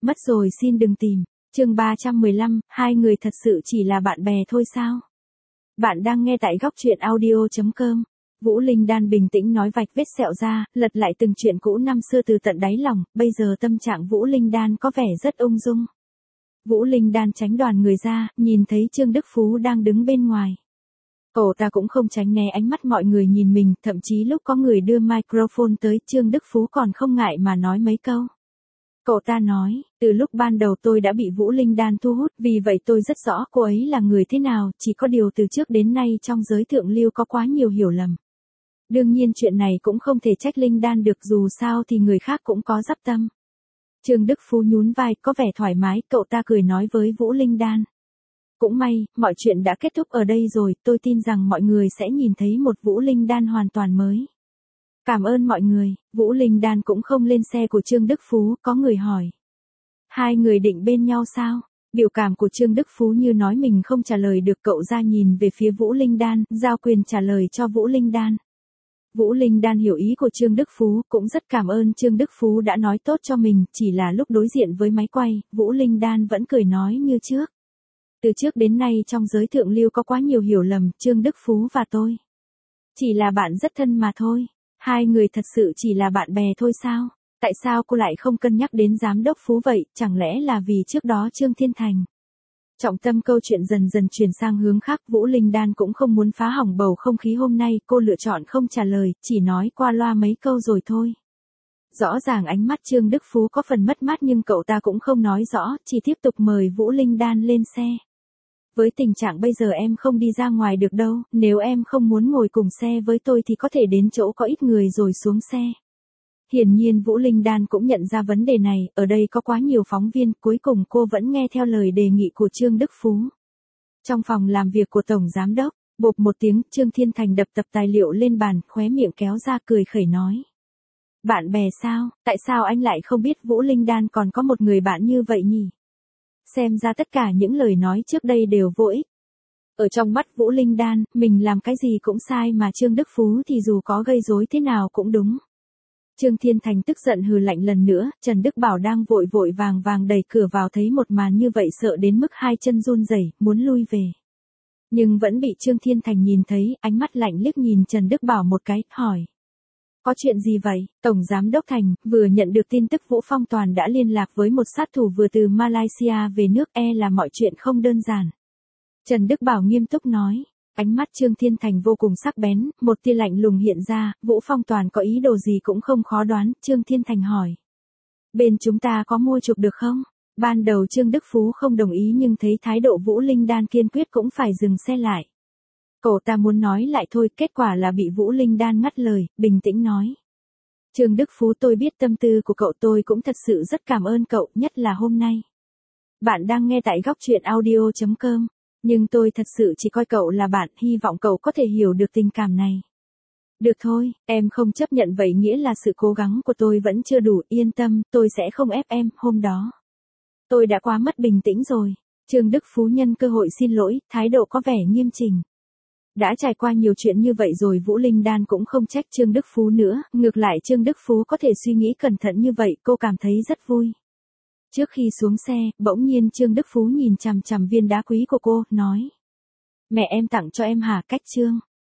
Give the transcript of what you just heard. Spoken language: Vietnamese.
Mất rồi xin đừng tìm. Chương 315, hai người thật sự chỉ là bạn bè thôi sao? Bạn đang nghe tại góc truyện audio.com. Vũ Linh Đan bình tĩnh nói vạch vết sẹo ra, lật lại từng chuyện cũ năm xưa từ tận đáy lòng, bây giờ tâm trạng Vũ Linh Đan có vẻ rất ung dung. Vũ Linh Đan tránh đoàn người ra, nhìn thấy Trương Đức Phú đang đứng bên ngoài. Cậu ta cũng không tránh né ánh mắt mọi người nhìn mình, thậm chí lúc có người đưa microphone tới, Trương Đức Phú còn không ngại mà nói mấy câu. Cậu ta nói, từ lúc ban đầu tôi đã bị Vũ Linh Đan thu hút, vì vậy tôi rất rõ cô ấy là người thế nào, chỉ có điều từ trước đến nay trong giới thượng lưu có quá nhiều hiểu lầm. Đương nhiên chuyện này cũng không thể trách Linh Đan được, dù sao thì người khác cũng có dắp tâm. Trương Đức Phú nhún vai, có vẻ thoải mái, cậu ta cười nói với Vũ Linh Đan. Cũng may, mọi chuyện đã kết thúc ở đây rồi, tôi tin rằng mọi người sẽ nhìn thấy một Vũ Linh Đan hoàn toàn mới. Cảm ơn mọi người. Vũ Linh Đan cũng không lên xe của Trương Đức Phú, có người hỏi. Hai người định bên nhau sao? Biểu cảm của Trương Đức Phú như nói mình không trả lời được, cậu ra nhìn về phía Vũ Linh Đan, giao quyền trả lời cho Vũ Linh Đan. Vũ Linh Đan hiểu ý của Trương Đức Phú, cũng rất cảm ơn Trương Đức Phú đã nói tốt cho mình, chỉ là lúc đối diện với máy quay, Vũ Linh Đan vẫn cười nói như trước. Từ trước đến nay trong giới thượng lưu có quá nhiều hiểu lầm, Trương Đức Phú và tôi chỉ là bạn rất thân mà thôi. Hai người thật sự chỉ là bạn bè thôi sao? Tại sao cô lại không cân nhắc đến giám đốc Phú vậy, chẳng lẽ là vì trước đó Trương Thiên Thành? Trọng tâm câu chuyện dần dần chuyển sang hướng khác, Vũ Linh Đan cũng không muốn phá hỏng bầu không khí hôm nay, cô lựa chọn không trả lời, chỉ nói qua loa mấy câu rồi thôi. Rõ ràng ánh mắt Trương Đức Phú có phần mất mát nhưng cậu ta cũng không nói rõ, chỉ tiếp tục mời Vũ Linh Đan lên xe. Với tình trạng bây giờ em không đi ra ngoài được đâu, nếu em không muốn ngồi cùng xe với tôi thì có thể đến chỗ có ít người rồi xuống xe. Hiển nhiên Vũ Linh Đan cũng nhận ra vấn đề này, ở đây có quá nhiều phóng viên, cuối cùng cô vẫn nghe theo lời đề nghị của Trương Đức Phú. Trong phòng làm việc của Tổng Giám Đốc, bộp một tiếng, Trương Thiên Thành đập tập tài liệu lên bàn, khóe miệng kéo ra cười khẩy nói. Bạn bè sao, tại sao anh lại không biết Vũ Linh Đan còn có một người bạn như vậy nhỉ? Xem ra tất cả những lời nói trước đây đều vô ích. Ở trong mắt Vũ Linh Đan, mình làm cái gì cũng sai mà Trương Đức Phú thì dù có gây rối thế nào cũng đúng. Trương Thiên Thành tức giận hừ lạnh lần nữa, Trần Đức Bảo đang vội vội vàng vàng đẩy cửa vào thấy một màn như vậy sợ đến mức hai chân run rẩy, muốn lui về. Nhưng vẫn bị Trương Thiên Thành nhìn thấy, ánh mắt lạnh liếc nhìn Trần Đức Bảo một cái, hỏi. Có chuyện gì vậy? Tổng Giám Đốc Thành, vừa nhận được tin tức Vũ Phong Toàn đã liên lạc với một sát thủ vừa từ Malaysia về nước, là mọi chuyện không đơn giản. Trần Đức Bảo nghiêm túc nói. Ánh mắt Trương Thiên Thành vô cùng sắc bén, một tia lạnh lùng hiện ra, Vũ Phong Toàn có ý đồ gì cũng không khó đoán, Trương Thiên Thành hỏi. Bên chúng ta có mua chuộc được không? Ban đầu Trương Đức Phú không đồng ý nhưng thấy thái độ Vũ Linh Đan kiên quyết cũng phải dừng xe lại. Cậu ta muốn nói lại thôi, kết quả là bị Vũ Linh Đan ngắt lời, bình tĩnh nói. Trương Đức Phú, tôi biết tâm tư của cậu, tôi cũng thật sự rất cảm ơn cậu, nhất là hôm nay. Bạn đang nghe tại góc truyện audio.com, nhưng tôi thật sự chỉ coi cậu là bạn, hy vọng cậu có thể hiểu được tình cảm này. Được thôi, em không chấp nhận vậy nghĩa là sự cố gắng của tôi vẫn chưa đủ, yên tâm, tôi sẽ không ép em, hôm đó. Tôi đã quá mất bình tĩnh rồi. Trương Đức Phú nhân cơ hội xin lỗi, thái độ có vẻ nghiêm chỉnh. Đã trải qua nhiều chuyện như vậy rồi Vũ Linh Đan cũng không trách Trương Đức Phú nữa, ngược lại Trương Đức Phú có thể suy nghĩ cẩn thận như vậy, cô cảm thấy rất vui. Trước khi xuống xe, bỗng nhiên Trương Đức Phú nhìn chằm chằm viên đá quý của cô, nói. Mẹ em tặng cho em hả? Cách Trương.